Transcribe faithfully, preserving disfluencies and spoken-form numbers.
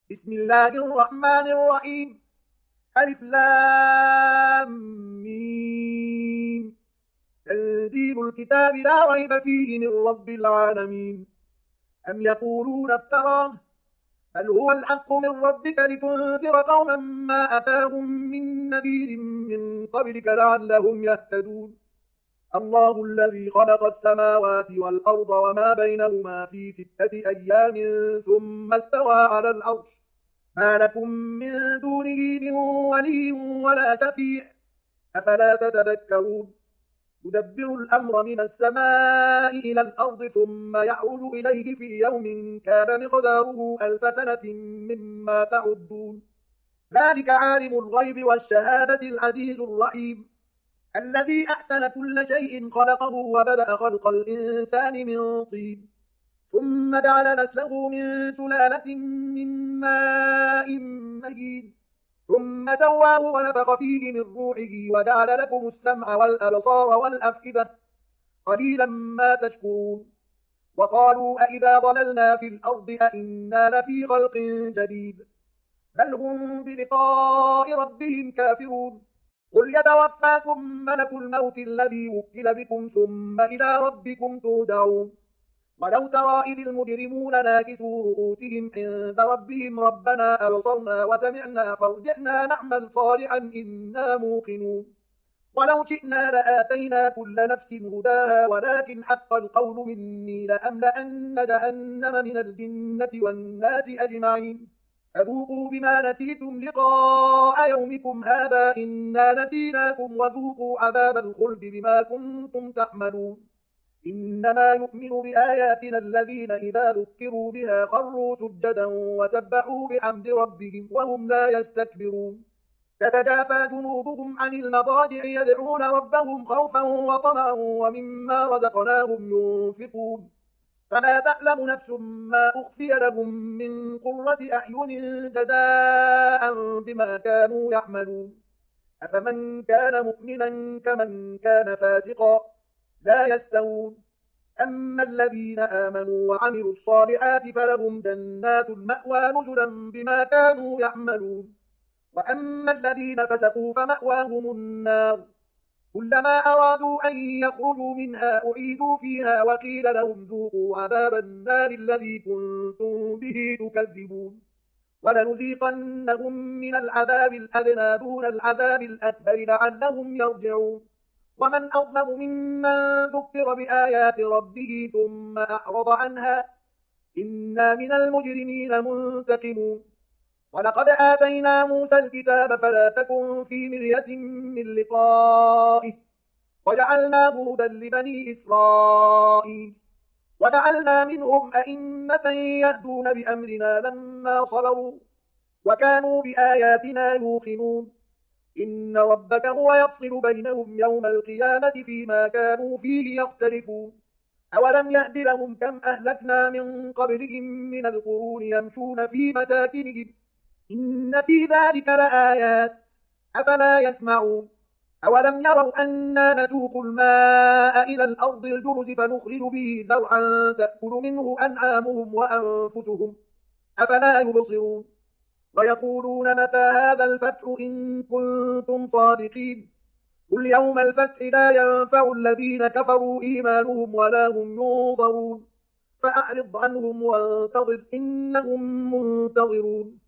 بسم الله الرحمن الرحيم. ألف لام ميم. تنزيل الكتاب لا ريب فيه من رب العالمين. أم يقولون افتراه، بل هو الحق من ربك لتنذر قوما ما أتاهم من نذير من قبلك لعلهم يهتدون. الله الذي خلق السماوات والأرض وما بينهما في ستة أيام ثم استوى على العرش، ما لكم من دونه من ولي ولا شفيع، أفلا تتذكرون. يدبر الأمر من السماء إلى الأرض ثم يعود إليه في يوم كان مقداره ألف سنة مما تعدون. ذلك عالم الغيب والشهادة العزيز الرحيم، الذي أحسن كل شيء خلقه وبدأ خلق الإنسان من طين، ثم جعل نسله من سلالة من ماء مهين، ثم سواه ونفخ فيه من روحه وجعل لكم السمع والأبصار والأفئدة، قليلا ما تشكرون. وقالوا أإذا ضللنا في الأرض أإنا لفي خلق جديد، بل هم بلقاء ربهم كافرون. قل يتوفاكم ملك الموت الذي وكل بكم ثم إلى ربكم ترجعون. ولو ترى إذ المجرمون ناكسوا رؤوسهم عند ربهم ربنا أبصرنا وسمعنا فارجعنا نعمل صالحا إنا موقنون. ولو شئنا لآتينا كل نفس هداها ولكن حق القول مني لأملأن جهنم من الجنة والناس أجمعين. فذوقوا بما نسيتم لقاء يومكم هذا إنا نسيناكم وذوقوا عذاب الخلد بما كنتم تعملون. إنما يؤمن بآياتنا الذين إذا ذكروا بها خروا سجدا وسبحوا بحمد ربهم وهم لا يستكبرون. تتجافى جنوبهم عن المضاجع يدعون ربهم خوفا وطمعا ومما رزقناهم ينفقون. فلا تعلم نفس ما أخفي لهم من قرة أعين جزاء بما كانوا يعملون. أفمن كان مؤمنا كمن كان فاسقا لا يستوون. أما الذين آمنوا وعملوا الصالحات فلهم جنات المأوى نزلا بما كانوا يعملون. وأما الذين فسقوا فمأواهم النار، كلما أرادوا أن يخرجوا منها أعيدوا فيها وقيل لهم ذوقوا عذاب النار الذي كنتم به تكذبون. ولنذيقنهم من العذاب الأدنى دون العذاب الأكبر لعلهم يرجعون. ومن أظلم ممن ذكر بآيات ربه ثم أعرض عنها إنا من المجرمين منتقمون. ولقد آتينا موسى الكتاب فلا تكن في مرية من لقائه وجعلناه هدى لبني إسرائيل وجعلنا منهم أئمة يهدون بأمرنا لما صبروا وكانوا بآياتنا يوقنون. إن ربك هو يفصل بينهم يوم القيامة فيما كانوا فيه يختلفون. أولم يهد لهم كم أهلكنا من قبلهم من القرون يمشون في مساكنهم إن في ذلك لآيات أفلا يسمعون. أولم يروا أنا نسوق الماء إلى الأرض الجرز فنخرج به زرعا تأكل منه أنعامهم وأنفسهم أفلا يبصرون. ويقولون متى هذا الفتح إن كنتم صادقين. قل يوم الفتح لا ينفع الذين كفروا إيمانهم ولا هم ينظرون. فأعرض عنهم وانتظر إنهم منتظرون.